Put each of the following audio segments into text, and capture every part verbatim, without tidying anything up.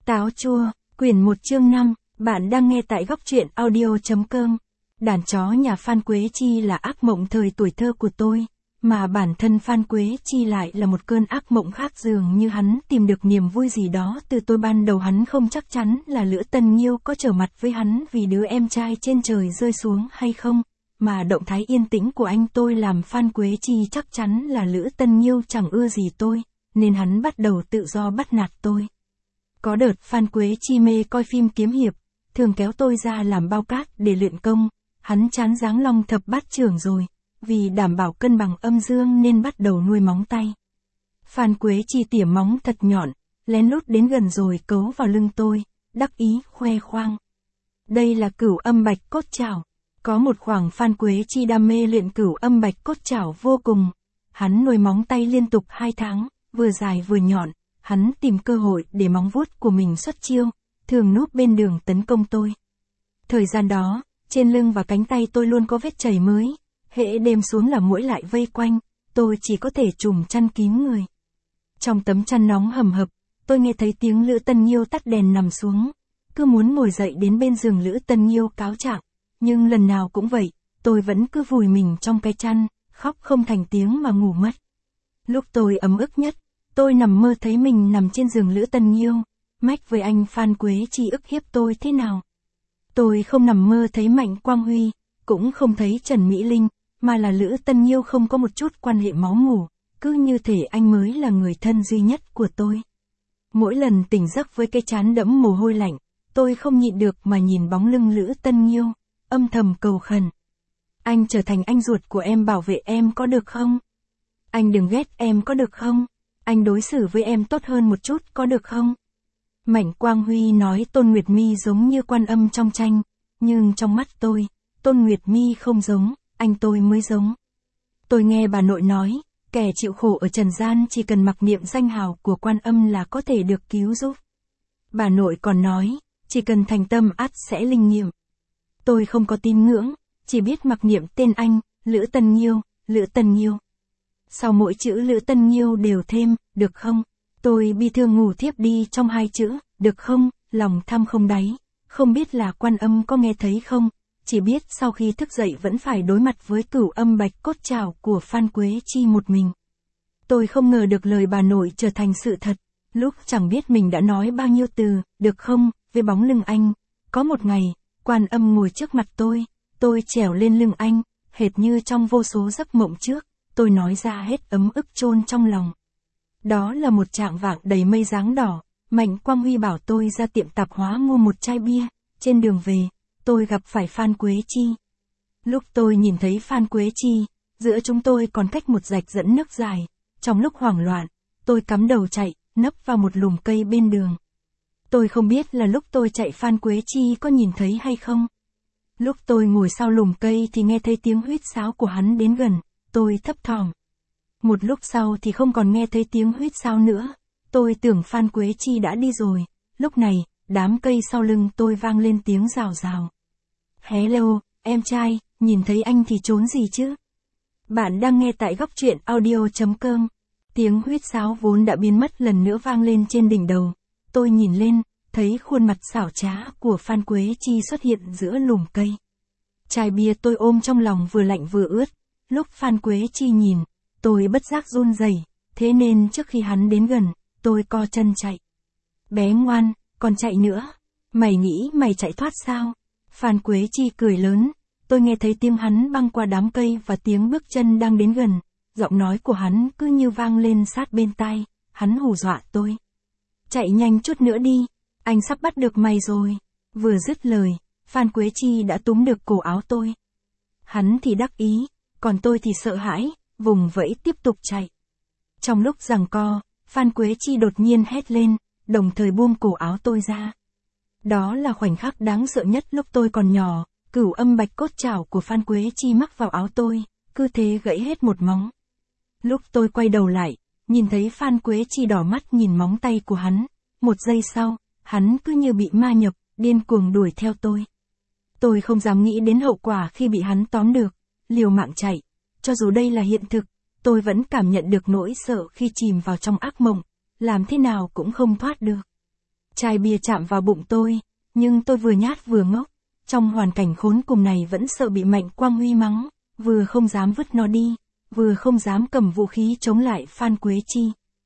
Táo chua, quyển một chương năm, bạn đang nghe tại góc truyện audio.com. Đàn chó nhà Phan Quế Chi là ác mộng thời tuổi thơ của tôi, mà bản thân Phan Quế Chi lại là một cơn ác mộng khác, dường như hắn tìm được niềm vui gì đó từ tôi. Ban đầu hắn không chắc chắn là Lữ Tân Nhiêu có trở mặt với hắn vì đứa em trai trên trời rơi xuống hay không, mà động thái yên tĩnh của anh tôi làm Phan Quế Chi chắc chắn là Lữ Tân Nhiêu chẳng ưa gì tôi, nên hắn bắt đầu tự do bắt nạt tôi. Có đợt Phan Quế Chi mê coi phim kiếm hiệp, thường kéo tôi ra làm bao cát để luyện công. Hắn chán dáng Long Thập Bát Trưởng rồi, vì đảm bảo cân bằng âm dương nên bắt đầu nuôi móng tay. Phan Quế Chi tỉa móng thật nhọn, lén lút đến gần rồi cấu vào lưng tôi, đắc ý khoe khoang. Đây là Cửu Âm Bạch Cốt Trảo. Có một khoảng Phan Quế Chi đam mê luyện Cửu Âm Bạch Cốt Trảo vô cùng. Hắn nuôi móng tay liên tục hai tháng, vừa dài vừa nhọn. Hắn tìm cơ hội để móng vuốt của mình xuất chiêu, thường núp bên đường tấn công tôi. Thời gian đó, trên lưng và cánh tay tôi luôn có vết chảy mới, hễ đêm xuống là muỗi lại vây quanh, tôi chỉ có thể trùm chăn kín người. Trong tấm chăn nóng hầm hập, tôi nghe thấy tiếng Lữ Tân Nhiêu tắt đèn nằm xuống, cứ muốn ngồi dậy đến bên giường Lữ Tân Nhiêu cáo trạng, nhưng lần nào cũng vậy, tôi vẫn cứ vùi mình trong cái chăn, khóc không thành tiếng mà ngủ mất. Lúc tôi ấm ức nhất, tôi nằm mơ thấy mình nằm trên giường Lữ Tân Nhiêu, mách với anh Phan Quế Chi ức hiếp tôi thế nào. Tôi không nằm mơ thấy Mạnh Quang Huy, cũng không thấy Trần Mỹ Linh, mà là Lữ Tân Nhiêu, không có một chút quan hệ máu mủ, cứ như thể anh mới là người thân duy nhất của tôi. Mỗi lần tỉnh giấc với cái trán đẫm mồ hôi lạnh, tôi không nhịn được mà nhìn bóng lưng Lữ Tân Nhiêu, âm thầm cầu khẩn. Anh trở thành anh ruột của em, bảo vệ em có được không? Anh đừng ghét em có được không? Anh đối xử với em tốt hơn một chút có được không? Mạnh Quang Huy nói Tôn Nguyệt My giống như Quan Âm trong tranh, nhưng trong mắt tôi, Tôn Nguyệt My không giống, anh tôi mới giống. Tôi nghe bà nội nói, kẻ chịu khổ ở trần gian chỉ cần mặc niệm danh hào của Quan Âm là có thể được cứu giúp. Bà nội còn nói, chỉ cần thành tâm ắt sẽ linh nghiệm. Tôi không có tín ngưỡng, chỉ biết mặc niệm tên anh, Lữ Tân Nhiêu, Lữ Tân Nhiêu. Sau mỗi chữ Lữ Tân Nhiêu đều thêm, được không? Tôi bi thương ngủ thiếp đi trong hai chữ, được không, lòng tham không đáy, không biết là Quan Âm có nghe thấy không, chỉ biết sau khi thức dậy vẫn phải đối mặt với Cửu Âm Bạch Cốt Trảo của Phan Quế Chi một mình. Tôi không ngờ được lời bà nội trở thành sự thật, lúc chẳng biết mình đã nói bao nhiêu từ, được không, với bóng lưng anh. Có một ngày, Quan Âm ngồi trước mặt tôi, tôi trèo lên lưng anh, hệt như trong vô số giấc mộng trước, tôi nói ra hết ấm ức chôn trong lòng. Đó là một trạng vạng đầy mây dáng đỏ, Mạnh Quang Huy bảo tôi ra tiệm tạp hóa mua một chai bia, trên đường về, tôi gặp phải Phan Quế Chi. Lúc tôi nhìn thấy Phan Quế Chi, giữa chúng tôi còn cách một rạch dẫn nước dài, trong lúc hoảng loạn, tôi cắm đầu chạy, nấp vào một lùm cây bên đường. Tôi không biết là lúc tôi chạy Phan Quế Chi có nhìn thấy hay không. Lúc tôi ngồi sau lùm cây thì nghe thấy tiếng huýt sáo của hắn đến gần, tôi thấp thỏm. Một lúc sau thì không còn nghe thấy tiếng huýt sáo nữa, tôi tưởng Phan Quế Chi đã đi rồi. Lúc này, đám cây sau lưng tôi vang lên tiếng rào rào. Hello, em trai, nhìn thấy anh thì trốn gì chứ? Bạn đang nghe tại góc truyện audio.com. Tiếng huýt sáo vốn đã biến mất lần nữa vang lên trên đỉnh đầu. Tôi nhìn lên, thấy khuôn mặt xảo trá của Phan Quế Chi xuất hiện giữa lùm cây. Chai bia tôi ôm trong lòng vừa lạnh vừa ướt. Lúc Phan Quế Chi nhìn, tôi bất giác run rẩy, thế nên trước khi hắn đến gần, tôi co chân chạy. Bé ngoan, còn chạy nữa. Mày nghĩ mày chạy thoát sao? Phan Quế Chi cười lớn, tôi nghe thấy tiếng hắn băng qua đám cây và tiếng bước chân đang đến gần. Giọng nói của hắn cứ như vang lên sát bên tai, hắn hù dọa tôi. Chạy nhanh chút nữa đi, anh sắp bắt được mày rồi. Vừa dứt lời, Phan Quế Chi đã túm được cổ áo tôi. Hắn thì đắc ý, còn tôi thì sợ hãi, vùng vẫy tiếp tục chạy. Trong lúc giằng co, Phan Quế Chi đột nhiên hét lên, đồng thời buông cổ áo tôi ra. Đó là khoảnh khắc đáng sợ nhất lúc tôi còn nhỏ, Cửu Âm Bạch Cốt Trảo của Phan Quế Chi mắc vào áo tôi, cứ thế gãy hết một móng. Lúc tôi quay đầu lại, nhìn thấy Phan Quế Chi đỏ mắt nhìn móng tay của hắn, một giây sau, hắn cứ như bị ma nhập, điên cuồng đuổi theo tôi. Tôi không dám nghĩ đến hậu quả khi bị hắn tóm được, liều mạng chạy. Cho dù đây là hiện thực, tôi vẫn cảm nhận được nỗi sợ khi chìm vào trong ác mộng, làm thế nào cũng không thoát được. Chai bia chạm vào bụng tôi, nhưng tôi vừa nhát vừa ngốc, trong hoàn cảnh khốn cùng này vẫn sợ bị Mạnh Quang Huy mắng, vừa không dám vứt nó đi, vừa không dám cầm vũ khí chống lại Phan Quế Chi.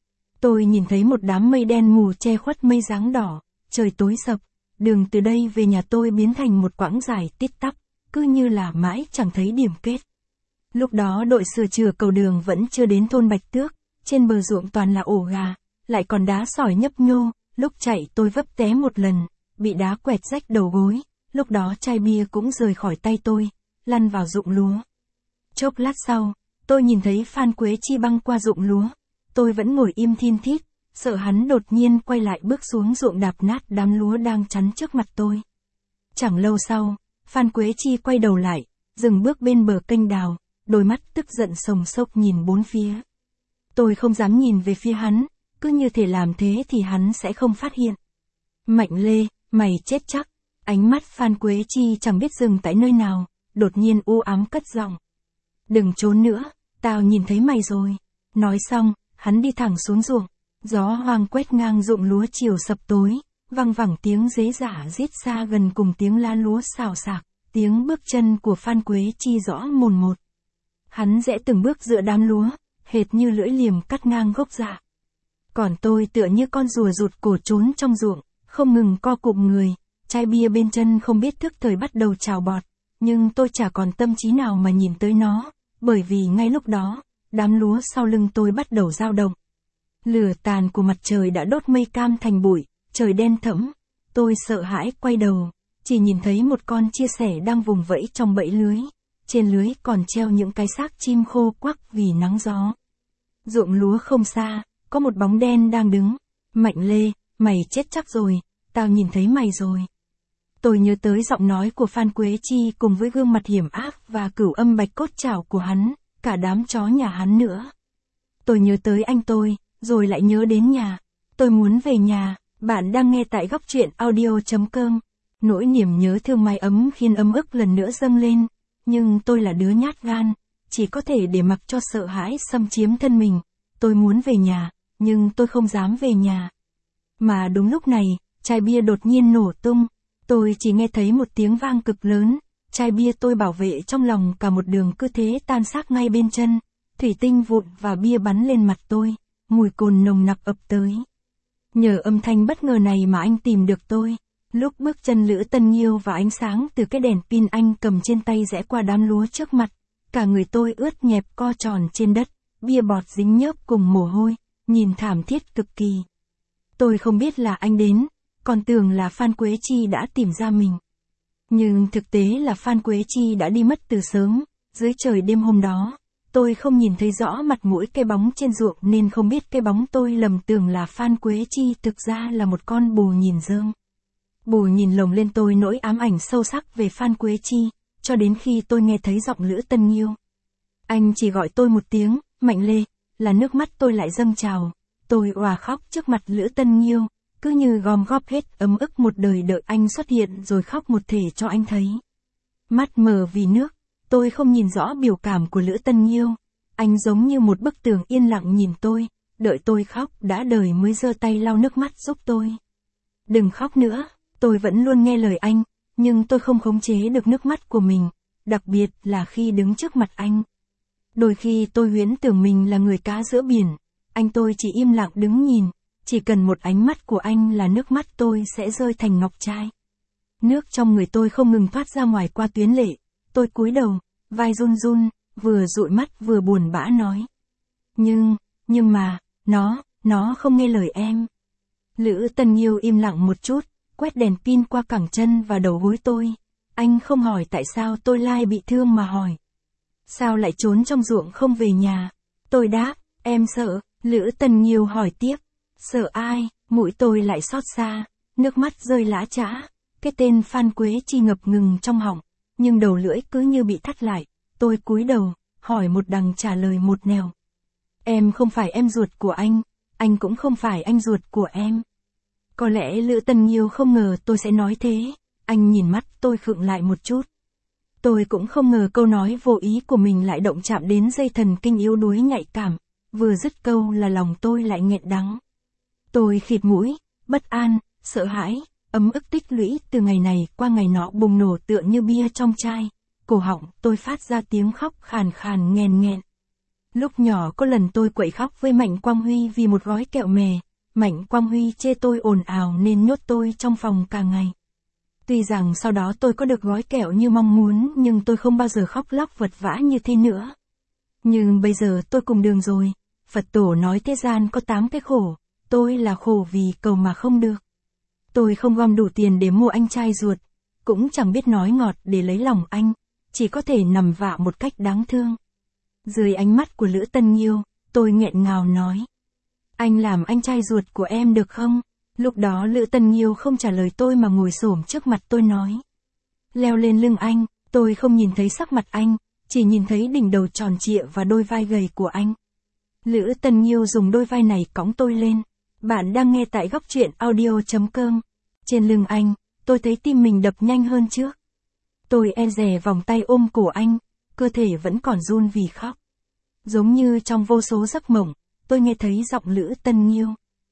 Tôi nhìn thấy một đám mây đen mù che khuất mây dáng đỏ, trời tối sập, đường từ đây về nhà tôi biến thành một quãng dài tít tắp, cứ như là mãi chẳng thấy điểm kết. Lúc đó đội sửa chữa cầu đường vẫn chưa đến thôn Bạch Tước, trên bờ ruộng toàn là ổ gà, lại còn đá sỏi nhấp nhô, lúc chạy tôi vấp té một lần, bị đá quẹt rách đầu gối, lúc đó chai bia cũng rời khỏi tay tôi, lăn vào ruộng lúa. Chốc lát sau, tôi nhìn thấy Phan Quế Chi băng qua ruộng lúa, tôi vẫn ngồi im thin thít, sợ hắn đột nhiên quay lại bước xuống ruộng đạp nát đám lúa đang chắn trước mặt tôi. Chẳng lâu sau, Phan Quế Chi quay đầu lại, dừng bước bên bờ kênh đào, đôi mắt tức giận sồng sộc nhìn bốn phía. Tôi không dám nhìn về phía hắn, cứ như thể làm thế thì hắn sẽ không phát hiện. Mạnh Lê, mày chết chắc. Ánh mắt Phan Quế Chi chẳng biết dừng tại nơi nào, đột nhiên u ám cất giọng. Đừng trốn nữa, tao nhìn thấy mày rồi. Nói xong, hắn đi thẳng xuống ruộng. Gió hoang quét ngang ruộng lúa chiều sập tối, văng vẳng tiếng dế dả rít xa gần cùng tiếng lá lúa xào xạc, tiếng bước chân của Phan Quế Chi rõ mồn một. Hắn rẽ từng bước giữa đám lúa, hệt như lưỡi liềm cắt ngang gốc rạ. Còn tôi tựa như con rùa rụt cổ trốn trong ruộng, không ngừng co cụm người, chai bia bên chân không biết thức thời bắt đầu trào bọt, nhưng tôi chả còn tâm trí nào mà nhìn tới nó, bởi vì ngay lúc đó, đám lúa sau lưng tôi bắt đầu dao động. Lửa tàn của mặt trời đã đốt mây cam thành bụi, trời đen thẫm, tôi sợ hãi quay đầu, chỉ nhìn thấy một con chia sẻ đang vùng vẫy trong bẫy lưới, trên lưới còn treo những cái xác chim khô quắc vì nắng gió. Ruộng lúa không xa, có một bóng đen đang đứng. Mạnh Lê, mày chết chắc rồi, tao nhìn thấy mày rồi. Tôi nhớ tới giọng nói của Phan Quế Chi cùng với gương mặt hiểm ác và cửu âm bạch cốt chảo của hắn, cả đám chó nhà hắn nữa. Tôi nhớ tới anh tôi, rồi lại nhớ đến nhà. Tôi muốn về nhà. Bạn đang nghe tại góc truyện audio chấm com. Nỗi niềm nhớ thương mái ấm khiến ấm ức lần nữa dâng lên. Nhưng tôi là đứa nhát gan, chỉ có thể để mặc cho sợ hãi xâm chiếm thân mình. Tôi muốn về nhà, nhưng tôi không dám về nhà. Mà đúng lúc này, chai bia đột nhiên nổ tung. Tôi chỉ nghe thấy một tiếng vang cực lớn. Chai bia tôi bảo vệ trong lòng cả một đường cứ thế tan xác ngay bên chân. Thủy tinh vụn và bia bắn lên mặt tôi. Mùi cồn nồng nặc ập tới. Nhờ âm thanh bất ngờ này mà anh tìm được tôi. Lúc bước chân Lữ Tân Nhiêu và ánh sáng từ cái đèn pin anh cầm trên tay rẽ qua đám lúa trước mặt. Cả người tôi ướt nhẹp co tròn trên đất, bia bọt dính nhớp cùng mồ hôi, nhìn thảm thiết cực kỳ. Tôi không biết là anh đến, còn tưởng là Phan Quế Chi đã tìm ra mình. Nhưng thực tế là Phan Quế Chi đã đi mất từ sớm, dưới trời đêm hôm đó. Tôi không nhìn thấy rõ mặt mũi cái bóng trên ruộng nên không biết cái bóng tôi lầm tưởng là Phan Quế Chi thực ra là một con bù nhìn rơm. Bù nhìn lồng lên tôi nỗi ám ảnh sâu sắc về Phan Quế Chi, cho đến khi tôi nghe thấy giọng Lữ Tân Nhiêu. Anh chỉ gọi tôi một tiếng, Mạnh Lê, là nước mắt tôi lại dâng trào. Tôi òa khóc trước mặt Lữ Tân Nhiêu, cứ như gom góp hết ấm ức một đời đợi anh xuất hiện rồi khóc một thể cho anh thấy. Mắt mờ vì nước, tôi không nhìn rõ biểu cảm của Lữ Tân Nhiêu. Anh giống như một bức tường yên lặng nhìn tôi, đợi tôi khóc đã đời mới giơ tay lau nước mắt giúp tôi. Đừng khóc nữa, tôi vẫn luôn nghe lời anh, nhưng tôi không khống chế được nước mắt của mình, đặc biệt là khi đứng trước mặt anh. Đôi khi tôi huyễn tưởng mình là người cá giữa biển, anh tôi chỉ im lặng đứng nhìn, chỉ cần một ánh mắt của anh là nước mắt tôi sẽ rơi thành ngọc trai. Nước trong người tôi không ngừng thoát ra ngoài qua tuyến lệ, tôi cúi đầu, vai run run, vừa dụi mắt vừa buồn bã nói. Nhưng, nhưng mà, nó, nó không nghe lời em. Lữ Tân Nhiêu im lặng một chút, quét đèn pin qua cẳng chân và đầu gối tôi. Anh không hỏi tại sao tôi lai bị thương mà hỏi. Sao lại trốn trong ruộng không về nhà? Tôi đáp, em sợ. Lữ Tân Nhiêu hỏi tiếp. Sợ ai? Mũi tôi lại xót xa, nước mắt rơi lã chã. Cái tên Phan Quế Chi ngập ngừng trong họng, nhưng đầu lưỡi cứ như bị thắt lại. Tôi cúi đầu, hỏi một đằng trả lời một nẻo. Em không phải em ruột của anh, anh cũng không phải anh ruột của em. Có lẽ Lữ Tân Nhiêu không ngờ tôi sẽ nói thế, anh nhìn mắt tôi khựng lại một chút. Tôi cũng không ngờ câu nói vô ý của mình lại động chạm đến dây thần kinh yếu đuối nhạy cảm, vừa dứt câu là lòng tôi lại nghẹn đắng. Tôi khịt mũi, bất an, sợ hãi, ấm ức tích lũy từ ngày này qua ngày nọ bùng nổ tựa như bia trong chai. Cổ họng tôi phát ra tiếng khóc khàn khàn nghèn nghẹn. Lúc nhỏ có lần tôi quậy khóc với Mạnh Quang Huy vì một gói kẹo mè. Mạnh Quang Huy chê tôi ồn ào nên nhốt tôi trong phòng cả ngày. Tuy rằng sau đó tôi có được gói kẹo như mong muốn nhưng tôi không bao giờ khóc lóc vật vã như thế nữa. Nhưng bây giờ tôi cùng đường rồi. Phật tổ nói thế gian có tám cái khổ. Tôi là khổ vì cầu mà không được. Tôi không gom đủ tiền để mua anh trai ruột. Cũng chẳng biết nói ngọt để lấy lòng anh. Chỉ có thể nằm vạ một cách đáng thương. Dưới ánh mắt của Lữ Tân Nhiêu, tôi nghẹn ngào nói. Anh làm anh trai ruột của em được không? Lúc đó Lữ Tân Nhiêu không trả lời tôi mà ngồi xổm trước mặt tôi nói. Leo lên lưng anh, tôi không nhìn thấy sắc mặt anh, chỉ nhìn thấy đỉnh đầu tròn trịa và đôi vai gầy của anh. Lữ Tân Nhiêu dùng đôi vai này cõng tôi lên. Bạn đang nghe tại góc truyện audio chấm com. Trên lưng anh, tôi thấy tim mình đập nhanh hơn trước. Tôi e dè vòng tay ôm cổ anh, cơ thể vẫn còn run vì khóc. Giống như trong vô số giấc mộng, tôi nghe thấy giọng Lữ Tân Nhiêu.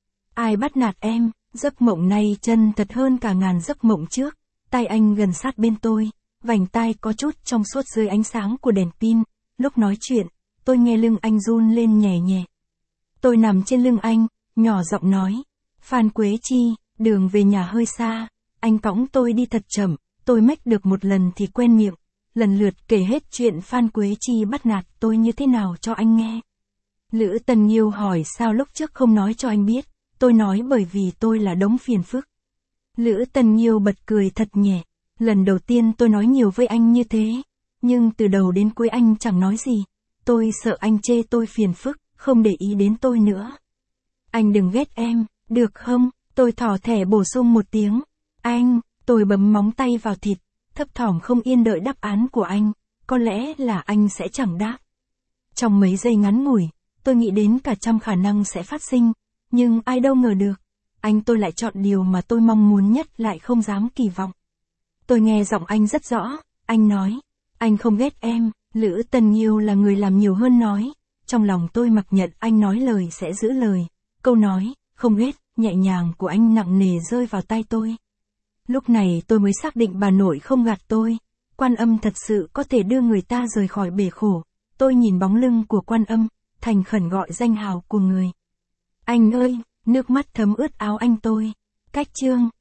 Ai bắt nạt em, giấc mộng này chân thật hơn cả ngàn giấc mộng trước. Tay anh gần sát bên tôi, vành tai có chút trong suốt dưới ánh sáng của đèn pin. Lúc nói chuyện, tôi nghe lưng anh run lên nhẹ nhẹ. Tôi nằm trên lưng anh, nhỏ giọng nói. Phan Quế Chi, đường về nhà hơi xa. Anh cõng tôi đi thật chậm, tôi mách được một lần thì quen miệng. Lần lượt kể hết chuyện Phan Quế Chi bắt nạt tôi như thế nào cho anh nghe. Lữ Tân Nhiêu hỏi sao lúc trước không nói cho anh biết. Tôi nói bởi vì tôi là đống phiền phức. Lữ Tân Nhiêu bật cười thật nhẹ. Lần đầu tiên tôi nói nhiều với anh như thế. Nhưng từ đầu đến cuối anh chẳng nói gì. Tôi sợ anh chê tôi phiền phức, không để ý đến tôi nữa. Anh đừng ghét em, được không? Tôi thỏ thẻ bổ sung một tiếng. Anh, tôi bấm móng tay vào thịt, thấp thỏm không yên đợi đáp án của anh. Có lẽ là anh sẽ chẳng đáp. Trong mấy giây ngắn ngủi, tôi nghĩ đến cả trăm khả năng sẽ phát sinh. Nhưng ai đâu ngờ được. Anh tôi lại chọn điều mà tôi mong muốn nhất lại không dám kỳ vọng. Tôi nghe giọng anh rất rõ. Anh nói. Anh không ghét em. Lữ Tân Nhiêu là người làm nhiều hơn nói. Trong lòng tôi mặc nhận anh nói lời sẽ giữ lời. Câu nói, không ghét, nhẹ nhàng của anh nặng nề rơi vào tai tôi. Lúc này tôi mới xác định bà nội không gạt tôi. Quan Âm thật sự có thể đưa người ta rời khỏi bể khổ. Tôi nhìn bóng lưng của Quan Âm, thành khẩn gọi danh hào của người. Anh ơi, nước mắt thấm ướt áo anh tôi. Cách chương.